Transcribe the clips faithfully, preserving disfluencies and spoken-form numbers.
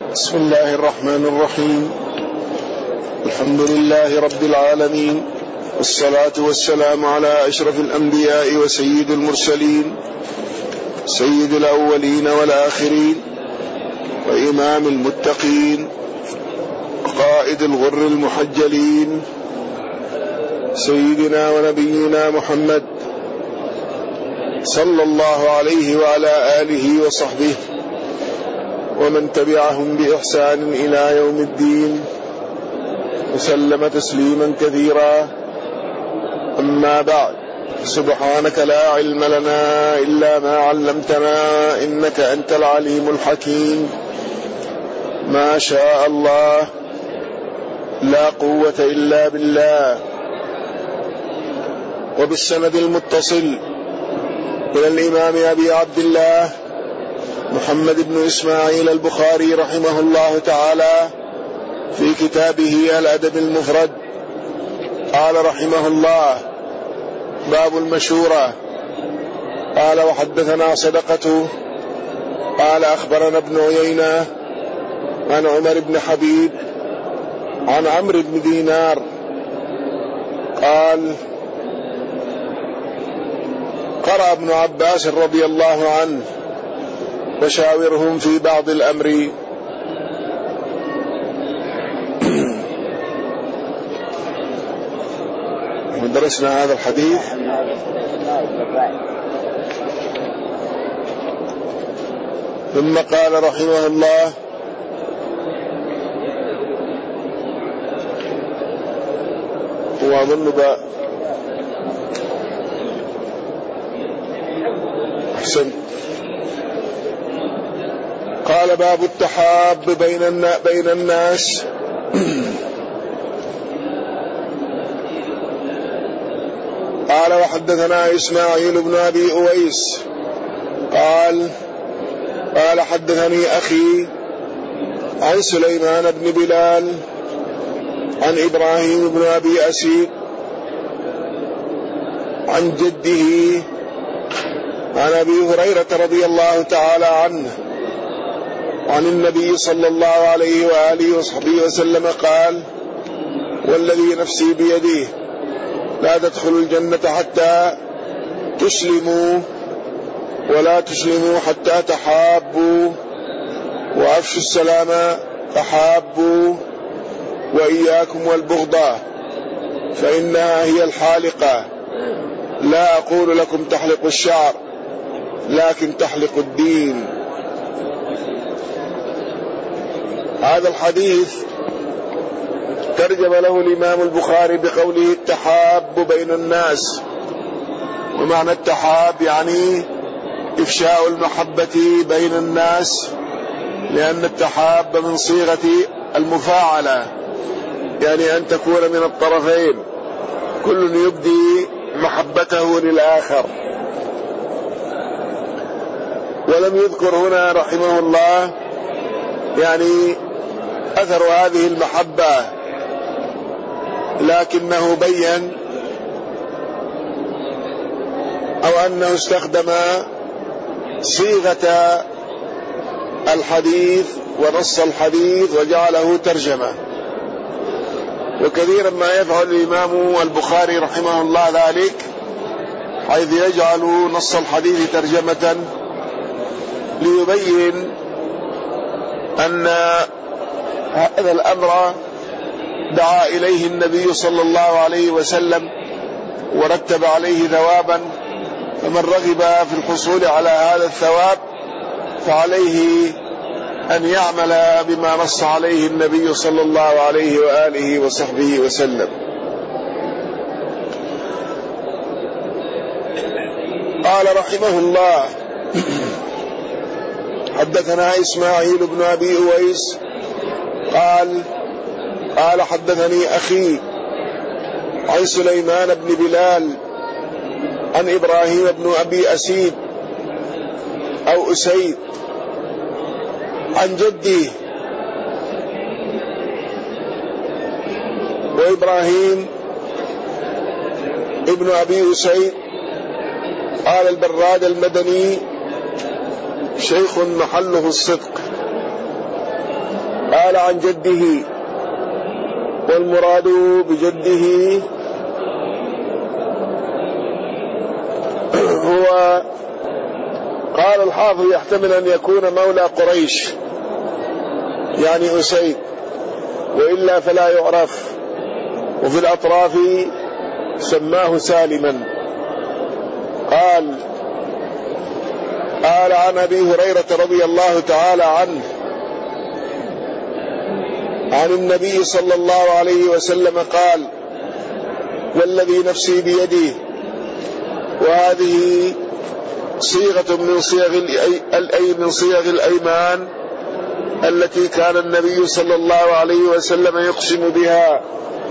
بسم الله الرحمن الرحيم. الحمد لله رب العالمين، والصلاة والسلام على أشرف الأنبياء وسيد المرسلين، سيد الأولين والآخرين، وإمام المتقين، قائد الغر المحجلين، سيدنا ونبينا محمد صلى الله عليه وعلى آله وصحبه ومن تبعهم بإحسان إلى يوم الدين، وسلم تسليما كثيرا. أما بعد، سبحانك لا علم لنا إلا ما علمتنا إنك أنت العليم الحكيم. ما شاء الله، لا قوة إلا بالله. وبالسند المتصل إلى الإمام أبي عبد الله محمد بن إسماعيل البخاري رحمه الله تعالى في كتابه الأدب المفرد، قال رحمه الله: باب المشورة. قال: وحدثنا صدقة قال أخبرنا ابن عيينة عن عمر بن حبيب عن عمرو بن دينار قال: قرأ ابن عباس رضي الله عنه: وشاورهم في بعض الأمر. ودرسنا هذا الحديث ثم قال رحمه الله: وأظن بقى أحسن. قال: باب التحاب بين بين الناس. قال: وحدثنا إسماعيل بن أبي أويس قال قال حدثني أخي عن سليمان بن بلال عن إبراهيم بن أبي أسيد عن جده عن أبي هريرة رضي الله تعالى عنه عن النبي صلى الله عليه وآله وصحبه وسلم قال: والذي نفسي بيده لا تدخلوا الجنة حتى تسلموا، ولا تسلموا حتى تحابوا، وأفشوا السلام تحابوا، وإياكم والبغضة فإنها هي الحالقة. لا أقول لكم تحلق الشعر، لكن تحلق الدين. هذا الحديث ترجم له الإمام البخاري بقوله: التحاب بين الناس. ومعنى التحاب يعني إفشاء المحبة بين الناس، لأن التحاب من صيغة المفاعلة، يعني أن تكون من الطرفين، كل يبدي محبته للآخر. ولم يذكر هنا رحمه الله يعني أثر هذه المحبة، لكنه بين أو أنه استخدم صيغة الحديث ونص الحديث وجعله ترجمة. وكثيرا ما يفعل الإمام البخاري رحمه الله ذلك، حيث يجعل نص الحديث ترجمة ليبين أن هذا الأمر دعا إليه النبي صلى الله عليه وسلم ورتب عليه ثوابا، فمن رغب في الحصول على هذا الثواب فعليه أن يعمل بما نص عليه النبي صلى الله عليه وآله وصحبه وسلم. قال رحمه الله: حدثنا إسماعيل بن أبي أويس قال قال حدثني أخي عن سليمان بن بلال عن إبراهيم بن أبي أسيد أو أسيد عن جدي. وإبراهيم ابن أبي أسيد قال البراد المدني: شيخ محله الصدق. قال عن جده، والمراد بجده هو، قال الحافظ يحتمل أن يكون مولى قريش يعني أسيد، وإلا فلا يعرف. وفي الأطراف سماه سالما. قال قال عن أبي هريرة رضي الله تعالى عنه عن النبي صلى الله عليه وسلم قال: والذي نفسي بيده. وهذه صيغة من صيغ الأي من صيغ الأيمان التي كان النبي صلى الله عليه وسلم يقسم بها،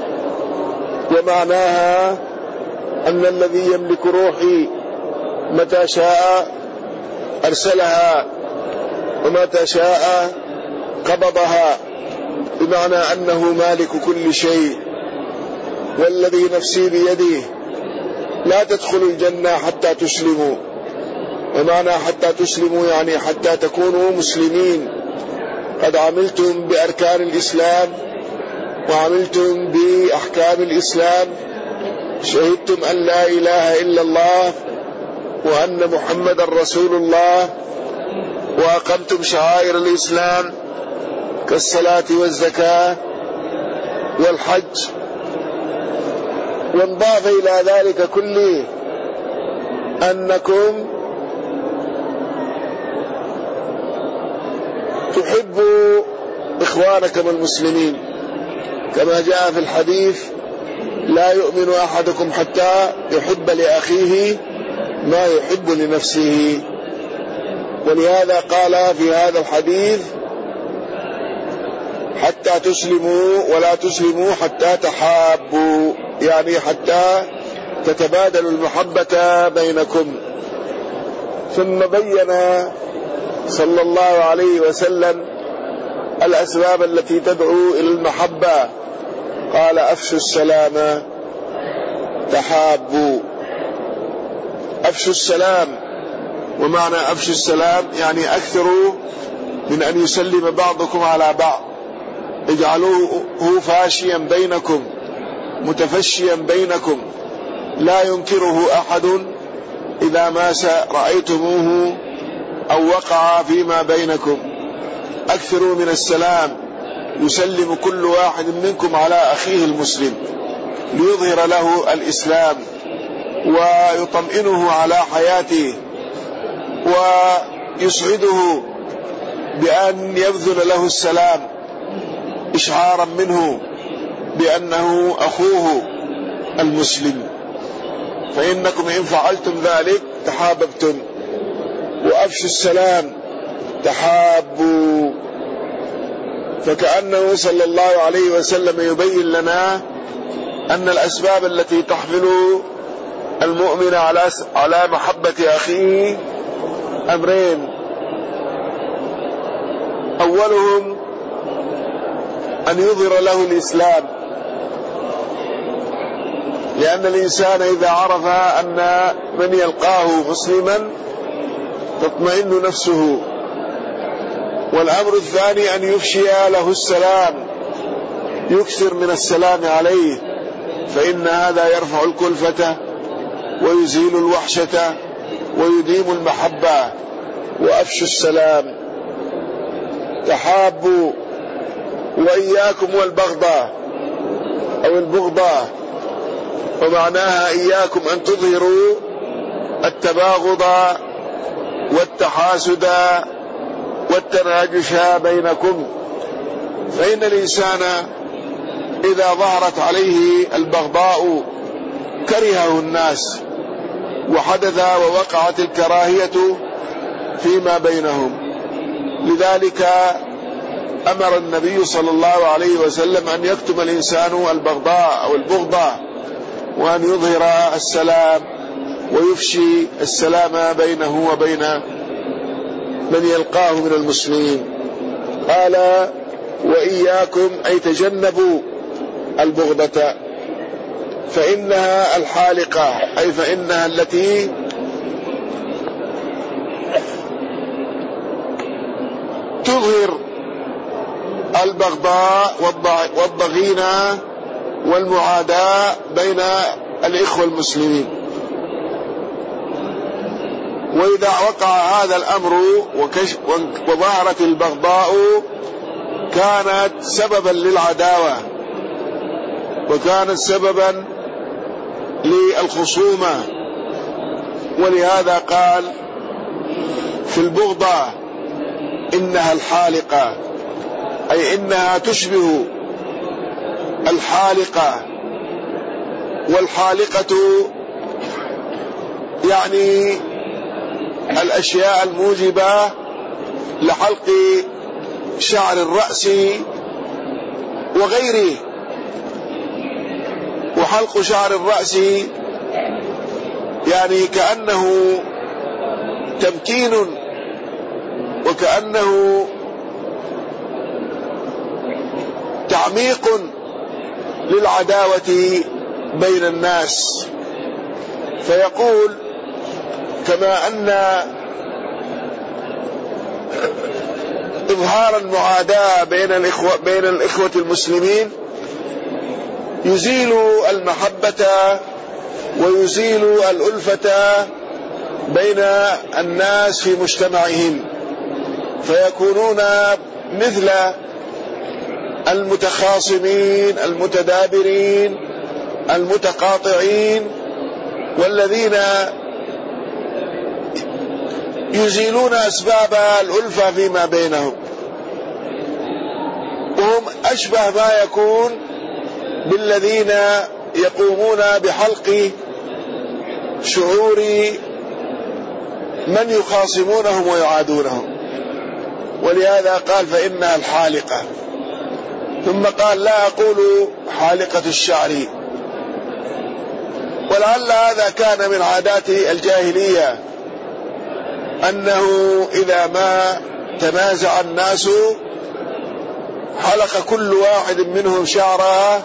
ومعناها أن الذي يملك روحي متى شاء أرسلها ومتى شاء قبضها، بمعنى أنه مالك كل شيء. والذي نفسي بيده لا تدخلوا الجنة حتى تسلموا. ومعنى حتى تسلموا يعني حتى تكونوا مسلمين، قد عملتم بأركان الإسلام وعملتم بأحكام الإسلام، شهدتم أن لا إله إلا الله وأن محمد رسول الله، وأقمتم شعائر الإسلام كالصلاة والزكاة والحج. وانضاف إلى ذلك كله أنكم تحبوا إخوانكم المسلمين، كما جاء في الحديث: لا يؤمن أحدكم حتى يحب لأخيه ما يحب لنفسه. ولهذا قال في هذا الحديث: حتى تسلموا ولا تسلموا حتى تحابوا، يعني حتى تتبادلوا المحبة بينكم. ثم بين صلى الله عليه وسلم الأسباب التي تدعو إلى المحبة، قال: أفشوا السلام تحابوا. أفشوا السلام، ومعنى أفشوا السلام يعني أكثروا من أن يسلم بعضكم على بعض، اجعلوه فاشيا بينكم متفشيا بينكم، لا ينكره أحد إذا ما رأيتموه أو وقع فيما بينكم. أكثروا من السلام، يسلم كل واحد منكم على أخيه المسلم ليظهر له الإسلام ويطمئنه على حياته، ويسعده بأن يبذل له السلام إشعارا منه بأنه أخوه المسلم. فإنكم إن فعلتم ذلك تحاببتم. وأفشوا السلام تحابوا. فكأنه صلى الله عليه وسلم يبين لنا أن الأسباب التي تحمل المؤمن على على محبة أخيه أمرين: أولهم أن يظهر له الإسلام، لأن الإنسان إذا عرف أن من يلقاه مسلما تطمئن نفسه. والأمر الثاني أن يفشي له السلام، يكثر من السلام عليه، فإن هذا يرفع الكلفة ويزيل الوحشة ويديم المحبة. وأفشوا السلام تحابوا. وإياكم والبغضاء أو البغضاء، ومعناها إياكم أن تظهروا التباغض والتحاسد والتناجش بينكم، فإن الإنسان إذا ظهرت عليه البغضاء كرهه الناس، وحدث ووقعت الكراهية فيما بينهم. لذلك أمر النبي صلى الله عليه وسلم أن يكتم الإنسان البغضاء أو البغضاء، وأن يظهر السلام ويفشي السلام بينه وبين من يلقاه من المسلمين. قال: وإياكم أي تجنبوا البغضة، فإنها الحالقة، أي فإنها التي تظهر البغضاء والضغينة والمعاداة بين الإخوة المسلمين. وإذا وقع هذا الأمر وظهرت البغضاء كانت سببا للعداوة، وكانت سببا للخصومة. ولهذا قال في البغضة إنها الحالقة، أي إنها تشبه الحالقة. والحالقة يعني الأشياء الموجبة لحلق شعر الرأس وغيره. وحلق شعر الرأس يعني كأنه تمكين، وكأنه تعميق للعداوة بين الناس. فيقول كما أن إظهار المعاداة بين الإخوة, بين الإخوة المسلمين يزيل المحبة ويزيل الألفة بين الناس في مجتمعهم، فيكونون مثل المتخاصمين المتدابرين المتقاطعين، والذين يزيلون أسباب الألفة فيما بينهم. وهم أشبه ما يكون بالذين يقومون بحلق شعور من يخاصمونهم ويعادونهم. ولهذا قال فإنها الحالقة. ثم قال لا أقول حالقة الشعر. ولعل هذا كان من عادات الجاهلية، أنه إذا ما تنازع الناس حلق كل واحد منهم شعره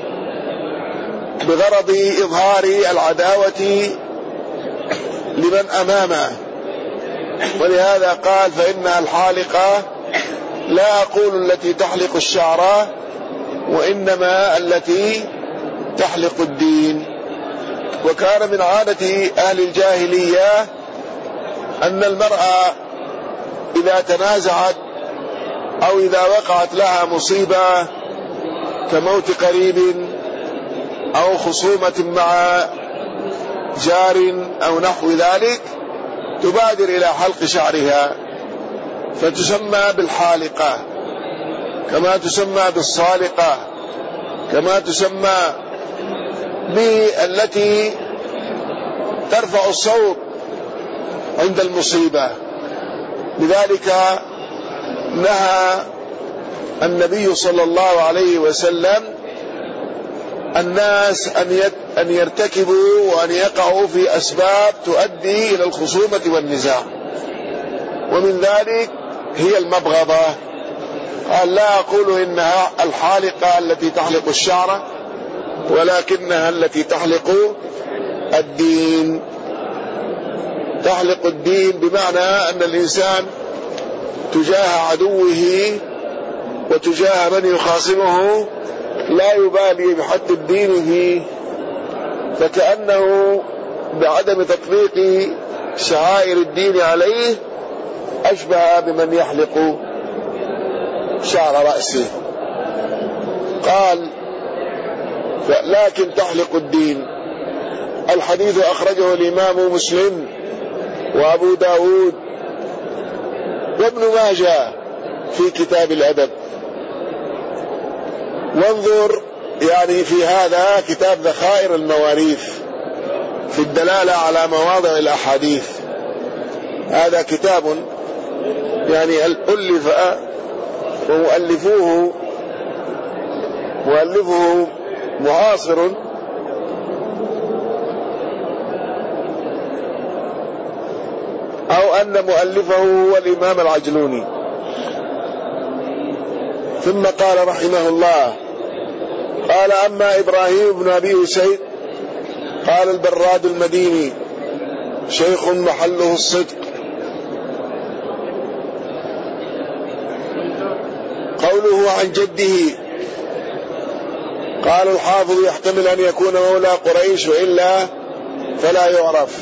بغرض إظهار العداوة لمن أمامه. ولهذا قال فإنها الحالقة، لا أقول التي تحلق الشعر، وإنما التي تحلق الدين. وكان من عادة أهل الجاهلية أن المرأة إذا تنازعت أو إذا وقعت لها مصيبة كموت قريب أو خصومة مع جار أو نحو ذلك تبادر إلى حلق شعرها، فتسمى بالحالقة، كما تسمى بالصالقة، كما تسمى بالتي ترفع الصوت عند المصيبة. لذلك نهى النبي صلى الله عليه وسلم الناس أن يرتكبوا وأن يقعوا في أسباب تؤدي إلى الخصومة والنزاع، ومن ذلك هي المبغضة. قال لا أقول إنها الحالقة التي تحلق الشعر، ولكنها التي تحلق الدين. تحلق الدين بمعنى أن الإنسان تجاه عدوه وتجاه من يخاصمه لا يبالي بحد الدين فيه، فكأنه بعدم تطبيق شعائر الدين عليه أشبه بمن يحلق شعر رأسه. قال لكن تحلق الدين. الحديث أخرجه الإمام مسلم وأبو داود وابن ماجه في كتاب الأدب. وانظر يعني في هذا كتاب ذخائر المواريث في الدلالة على مواضع الأحاديث. هذا كتاب يعني ألف ومؤلفوه مؤلفه معاصر أو أن مؤلفه هو الإمام العجلوني. ثم قال رحمه الله قال أما إبراهيم بن أبي أسيد قال البراد المديني شيخ محله الصدق قوله عن جده، قال الحافظ يحتمل أن يكون مولى قريش وإلا فلا يعرف.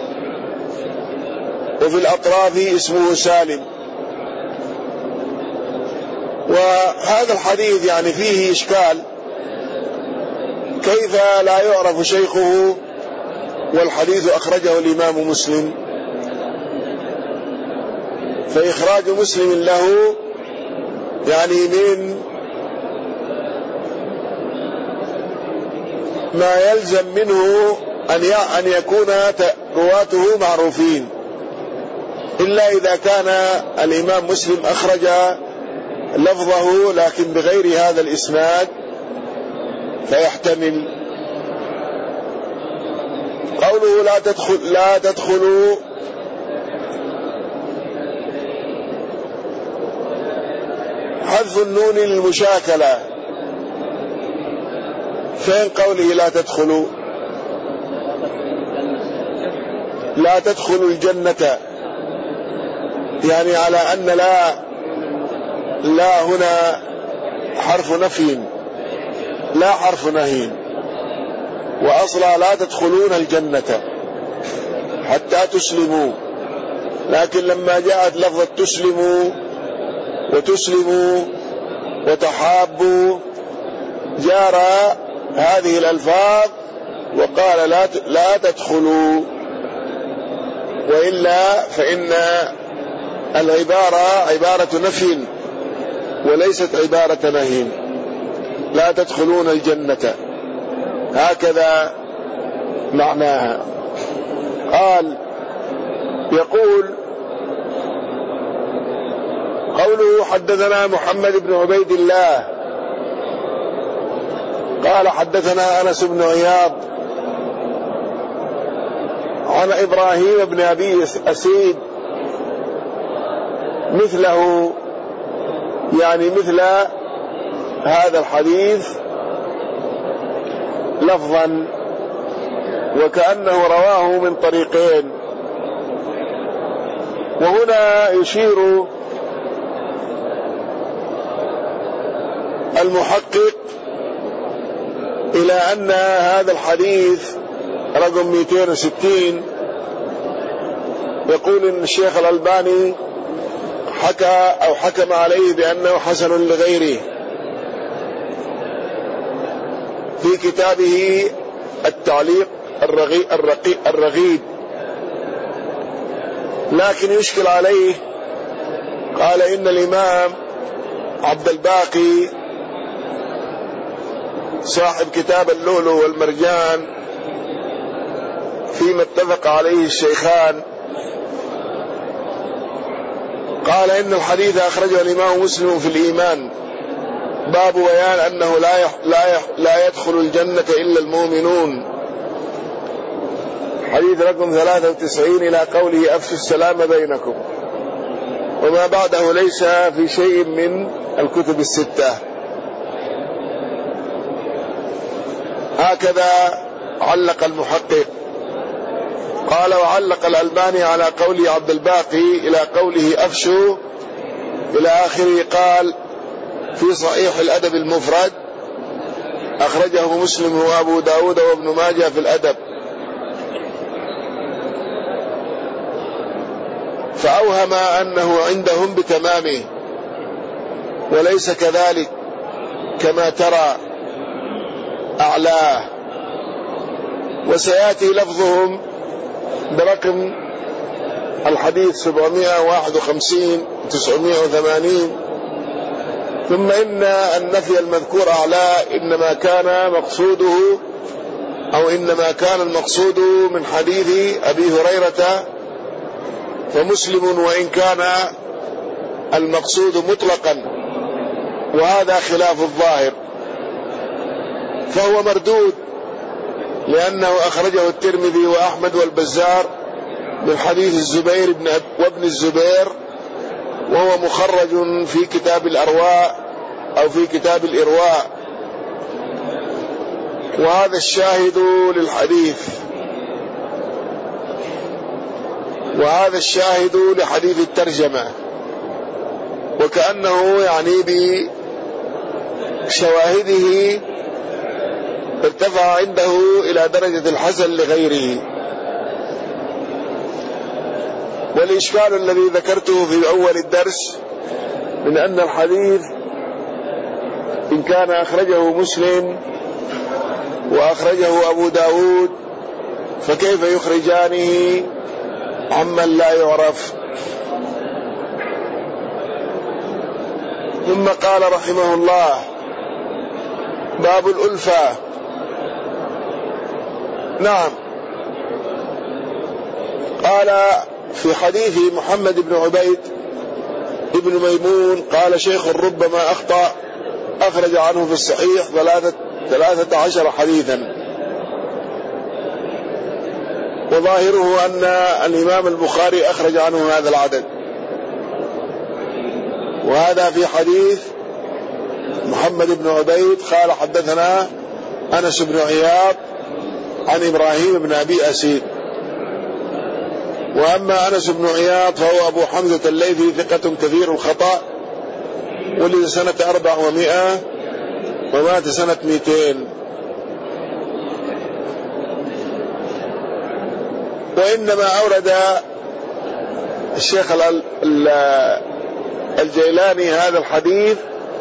وفي الأطراف اسمه سالم. وهذا الحديث يعني فيه إشكال، كيف لا يعرف شيخه والحديث أخرجه الإمام مسلم؟ فإخراج مسلم له يعني من ما يلزم منه أن يكون رواته معروفين، إلا إذا كان الإمام مسلم أخرج لفظه لكن بغير هذا الإسناد فيحتمل. قوله لا تدخل لا تدخلوا، حذف النون للمشاكلة. فين قوله لا تدخلوا؟ لا تدخلوا الجنة، يعني على أن لا لا هنا حرف نفي لا حرف نهي، وأصلا لا تدخلون الجنة حتى تسلموا، لكن لما جاءت لفظة تسلموا وتسلموا وتحابوا جارى هذه الألفاظ وقال لا لا تدخلوا، وإلا فإن العبارة عبارة نفي وليست عبارة نهي. لا تدخلون الجنة هكذا معناها. قال يقول قوله حدثنا محمد بن عبيد الله قال حدثنا أنس بن عياض عن إبراهيم بن أبي أسيد مثله، يعني مثل هذا الحديث لفظا، وكأنه رواه من طريقين. وهنا يشير المحقق إلى أن هذا الحديث رقم مئتين وستين يقول إن الشيخ الألباني حكى أو حكم عليه بأنه حسن لغيره في كتابه التعليق الرغيب، لكن يشكل عليه. قال إن الإمام عبد الباقي صاحب كتاب اللؤلؤ والمرجان فيما اتفق عليه الشيخان قال إن الحديث أخرجه الإمام مسلم في الإيمان باب بيان أنه لا يح لا, يح لا يدخل الجنة إلا المؤمنون، حديث رقم ثلاثة وتسعين إلى قوله أفشوا السلام بينكم، وما بعده ليس في شيء من الكتب الستة. هكذا علق المحقق. قال وعلق الألباني على قول عبد الباقي إلى قوله أفشوا إلى آخره. قال في صحيح الأدب المفرد أخرجه مسلم وأبو داود وابن ماجه في الأدب، فأوهم أنه عندهم بتمامه، وليس كذلك كما ترى أعلاه. وسيأتي لفظهم برقم الحديث سبعمائة وواحد وخمسين تسعمائة وثمانين. ثم إن النفي المذكور أعلاه إنما كان مقصوده أو إنما كان المقصود من حديث أبي هريرة فمسلم، وإن كان المقصود مطلقا، وهذا خلاف الظاهر، فهو مردود لأنه أخرجه الترمذي وأحمد والبزار من حديث الزبير بن وابن الزبير، وهو مخرج في كتاب الأرواء أو في كتاب الإرواء، وهذا الشاهد للحديث وهذا الشاهد لحديث الترجمة. وكأنه يعني بشواهده ارتفع عنده إلى درجة الحسن لغيره. والإشكال الذي ذكرته في أول الدرس من أن الحديث إن كان أخرجه مسلم وأخرجه أبو داود فكيف يخرجانه عمن لا يعرف؟ ثم قال رحمه الله: باب الألفة. نعم، قال في حديث محمد بن عبيد ابن ميمون قال: شيخ ربما أخطأ، أخرج عنه في الصحيح ثلاثة, ثلاثة عشر حديثا، وظاهره أن الإمام البخاري أخرج عنه هذا العدد. وهذا في حديث محمد بن عبيد قال: حدثنا أنس بن عياض عن إبراهيم بن أبي أسيد. وأما أنس بن عياض فهو أبو حمزة الليثي ثقة كثير الخطأ، ولد سنة أربع ومائة ومات سنة مئتين. وإنما أورد الشيخ الجيلاني هذا الحديث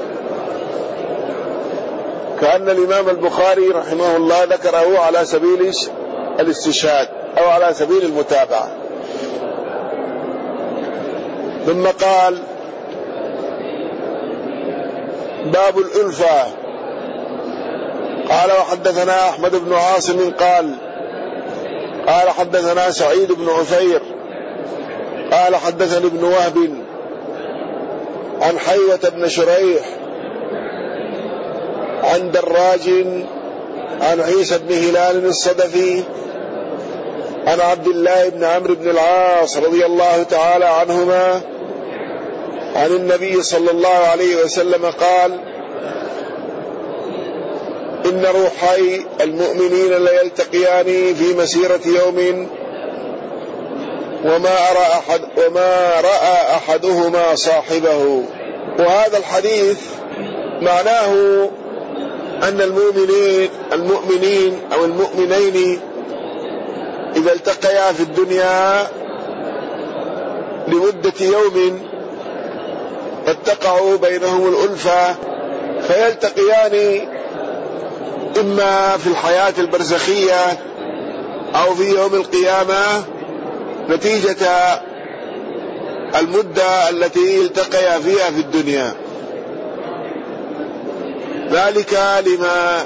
كأن الإمام البخاري رحمه الله ذكره على سبيل الاستشهاد أو على سبيل المتابعة. ثم قال: باب الألفة. قال: وحدثنا أحمد بن عاصم قال قال حدثنا سعيد بن عفير قال حدثني ابن وهب عن حيوة بن شريح عن دراج عن عيسى بن هلال الصدفي عن عبد الله بن عمرو بن العاص رضي الله تعالى عنهما عن النبي صلى الله عليه وسلم قال: إن روحي المؤمنين ليلتقيان في مسيرة يوم وما أرى أحد وما رأى أحدهما صاحبه. وهذا الحديث معناه أن المؤمنين المؤمنين أو المؤمنين إذا التقيا في الدنيا لمدة يوم قد تقع بينهم الألفة فيلتقيان إما في الحياة البرزخية أو في يوم القيامة نتيجة المدة التي التقيا فيها في الدنيا، ذلك لما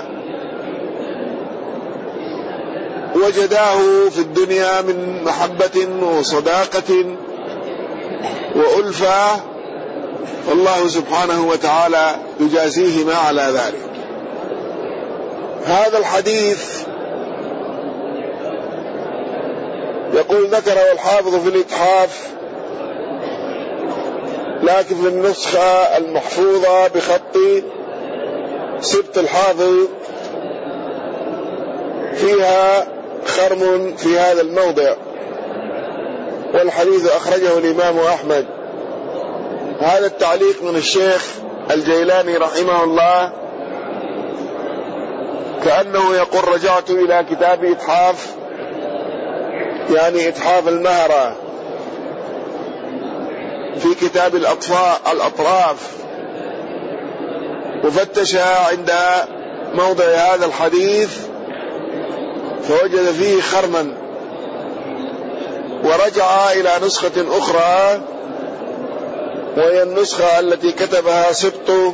وجداه في الدنيا من محبة وصداقة وألفة، والله سبحانه وتعالى يجازيهما على ذلك. هذا الحديث يقول ذكره الحافظ في الإتحاف، لكن في النسخة المحفوظة بخط سبط الحافظ فيها خرم في هذا الموضع، والحديث أخرجه الإمام أحمد. هذا التعليق من الشيخ الجيلاني رحمه الله كأنه يقول: رجعت إلى كتاب إتحاف، يعني إتحاف المهرة في كتاب الأطفاء الأطراف، وفتش عند موضع هذا الحديث فوجد فيه خرما، ورجع إلى نسخة أخرى وهي النسخة التي كتبها سبط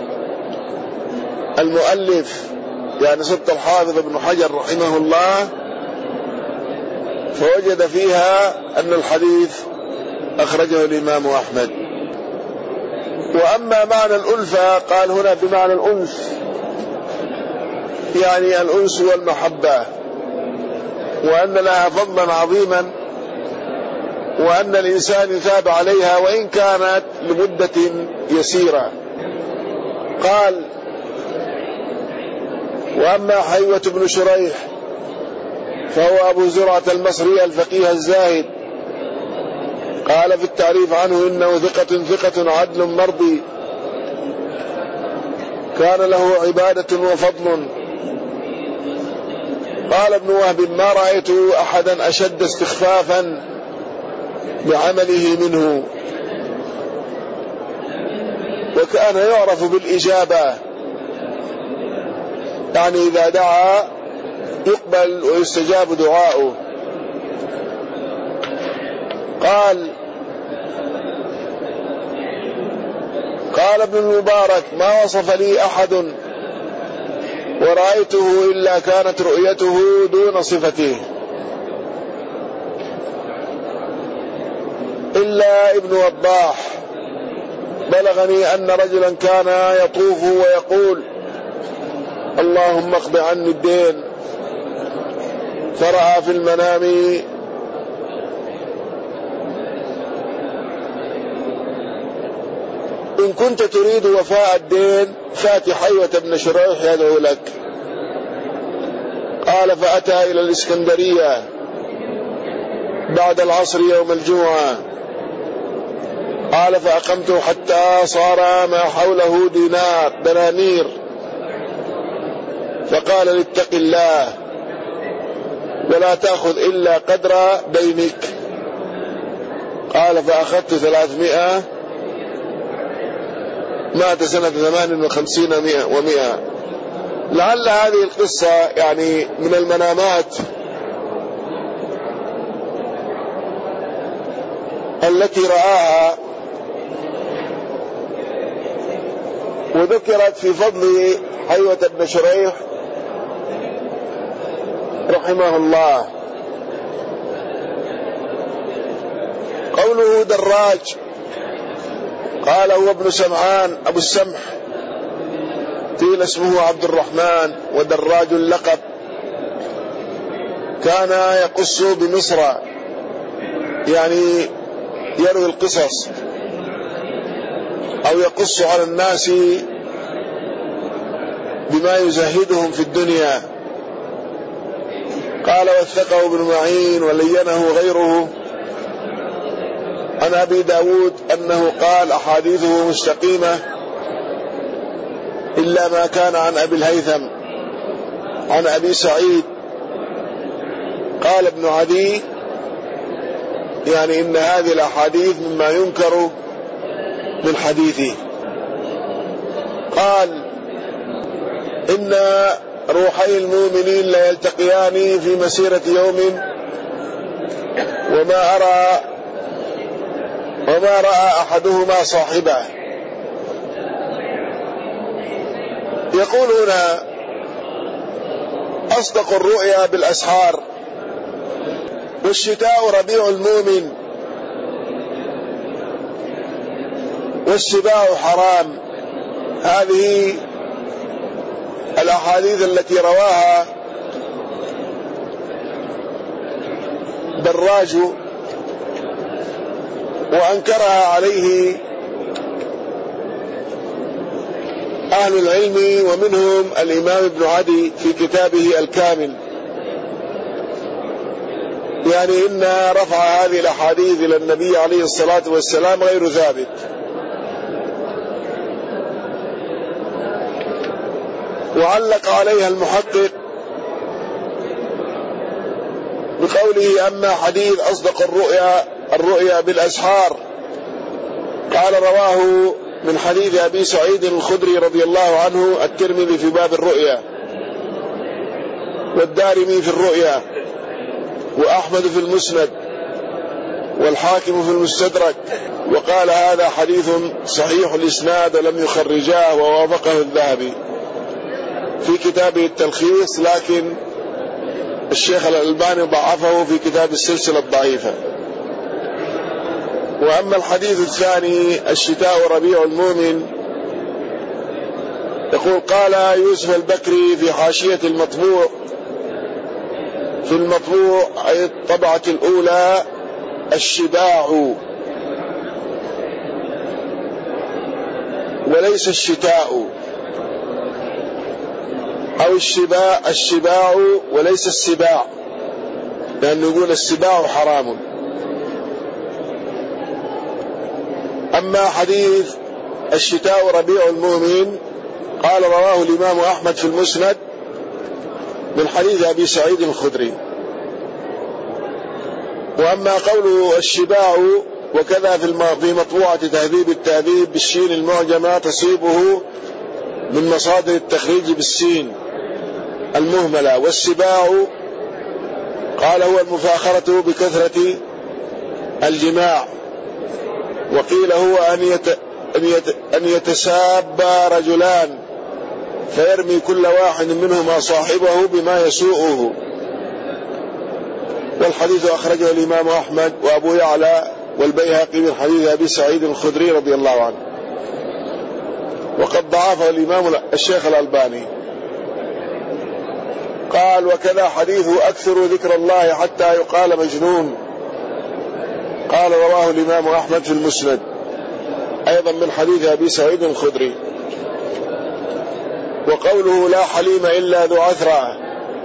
المؤلف، يعني سبط الحافظ ابن حجر رحمه الله، فوجد فيها أن الحديث أخرجه الإمام أحمد. وأما معنى الألفة قال هنا بمعنى الأنس، يعني الأنس والمحبة، وأن لها فضلا عظيما، وأن الإنسان يثاب عليها وإن كانت لمدة يسيرة. قال: وأما حيوة بن شريح فهو أبو زرعة المصري الفقيه الزاهد، قال في التعريف عنه إنه ثقة ثقة عدل مرضي، كان له عبادة وفضل. قال ابن وهب ما رأيت أحدا أشد استخفافا بعمله منه، وكان يعرف بالإجابة، يعني إذا دعا يقبل ويستجاب دعاؤه. قال قال ابن المبارك ما وصف لي أحد ورأيته إلا كانت رؤيته دون صفته، إلا ابن وضاح بلغني أن رجلا كان يطوف ويقول اللهم اقض عني الدين، فرأى في المنام إن كنت تريد وفاء الدين فات حيوة بن شريح يدعو لك. قال فأتى إلى الإسكندرية بعد العصر يوم الجمعة، قال فأقمت حتى صار ما حوله دينار دنانير، فقال لاتق الله ولا تأخذ إلا قدر دينك. قال فأخذت ثلاثمائة، مات سنة ثمان وخمسين ومئة. لعل هذه القصة يعني من المنامات التي رآها وذكرت في فضل حيوة بن شريح رحمه الله. قوله دراج قال هو ابن سمعان أبو السمح، قيل اسمه عبد الرحمن، ودراج اللقب. كان يقص بمصر، يعني يروي القصص أو يقص على الناس بما يزهدهم في الدنيا. قال وثقه ابن معين ولينه غيره عن أبي داود أنه قال أحاديثه مستقيمة إلا ما كان عن أبي الهيثم عن أبي سعيد. قال ابن عدي يعني إن هذه الأحاديث مما ينكر من حديثه. قال إن روحي المؤمنين لا يلتقيان في مسيرة يوم وما أرى وما رأى أحدهما صاحبه. يقول هنا أصدق الرؤيا بالأسحار، والشتاء ربيع المؤمن، والسباع حرام. هذه الأحاديث التي رواها دراج وأنكرها عليه أهل العلم، ومنهم الإمام ابن عدي في كتابه الكامل. يعني إن رفع هذه الأحاديث إلى النبي عليه الصلاة والسلام غير ثابت. وعلق عليها المحقق بقوله أما حديث أصدق الرؤيا الرؤيا بالأسحار، قال رواه من حديث أبي سعيد الخدري رضي الله عنه الترمذي في باب الرؤيا، والدارمي في الرؤيا، وأحمد في المسند، والحاكم في المستدرك، وقال هذا حديث صحيح الإسناد ولم يخرجاه، ووافقه الذهبي في كتابه التلخيص، لكن الشيخ الألباني ضعفه في كتاب السلسلة الضعيفة. وأما الحديث الثاني الشتاء ربيع المؤمن، يقول قال يوسف البكري في حاشية المطبوع، في المطبوع أي الطبعة الأولى الشباع وليس الشتاء، أو الشباع الشباع وليس السباع، لأنه يقول السباع حرام. أما حديث الشتاء ربيع المؤمن قال رواه الإمام أحمد في المسند من حديث أبي سعيد الخدري. وأما قوله الشباع وكذا في مطبوعة تهذيب التهذيب بالشين المعجمة تصيبه من مصادر التخريج بالسين المهملة. والسباع قال هو المفاخرة بكثرة الجماع. وقيل هو أن, يت... أن, يت... أن يتساب رجلان فيرمي كل واحد منهما صاحبه بما يسوءه. والحديث أخرجه الإمام أحمد وأبو يعلى والبيهقي من حديث أبي سعيد الخدري رضي الله عنه، وقد ضعفه الإمام الشيخ الألباني. قال وكذا حديث أكثر ذكر الله حتى يقال مجنون، قال رواه الإمام أحمد في المسند أيضا من حديث أبي سعيد الخدري. وقوله لا حليم إلا ذو عثرة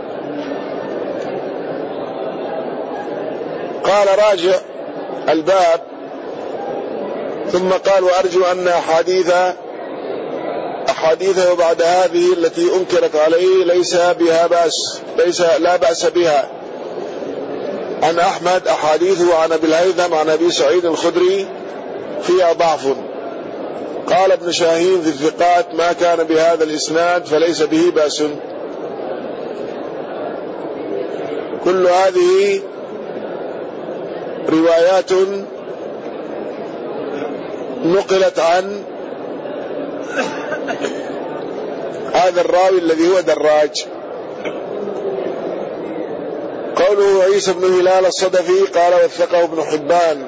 قال راجع الباب ثم قال وأرجو أن أحاديث أحاديثه بعد هذه التي أنكرت عليه ليس بها بأس ليس لا بأس بها. عن أحمد أحاديثه عن أبي الهيثم عن أبي سعيد الخدري فيها ضعف. قال ابن شاهين في الثقات ما كان بهذا الإسناد فليس به بأس. كل هذه روايات نقلت عن هذا الراوي الذي هو دراج. قوله عيسى بن هلال الصدفي قال وثقه ابن حبان.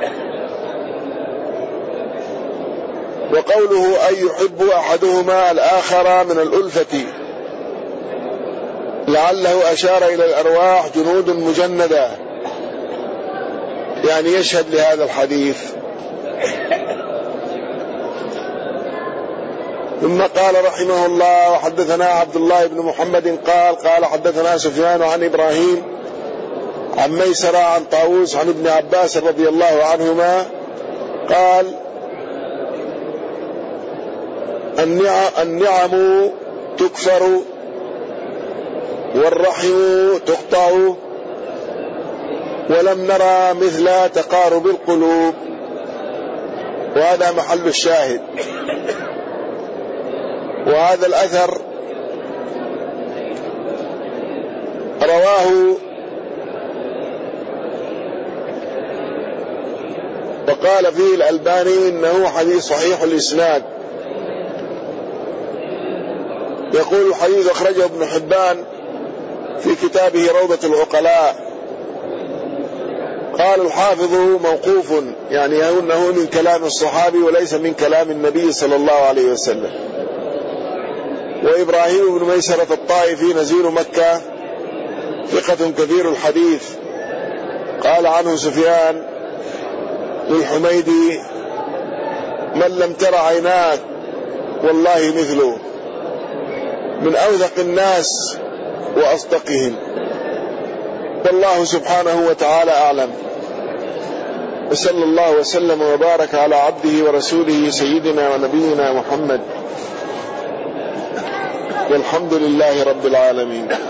وقوله أن يحب أحدهما الآخر من الألفة لعله أشار إلى الأرواح جنود مجندة، يعني يشهد لهذا الحديث. ثم قال رحمه الله وحدثنا عبد الله بن محمد قال قال حدثنا سفيان عن إبراهيم عن ميسرة عن طاووس عن ابن عباس رضي الله عنهما قال النعم تكفر والرحم تقطع ولم نرى مثل تقارب القلوب. وهذا محل الشاهد. وهذا الأثر رواه وقال فيه الألباني إنه حديث صحيح الإسناد. يقول الحديث أخرجه ابن حبان في كتابه روضة العقلاء. قال الحافظ موقوف، يعني أنه من كلام الصحابي وليس من كلام النبي صلى الله عليه وسلم. وإبراهيم بن ميسرة الطائفي نزيل مكة ثقة كثير الحديث. قال عنه سفيان للحميدي من لم تر عيناك والله مثله، من أوثق الناس وأصدقهم. والله سبحانه وتعالى أعلم. وصلى الله وسلم وبارك على عبده ورسوله سيدنا ونبينا محمد، والحمد لله رب العالمين.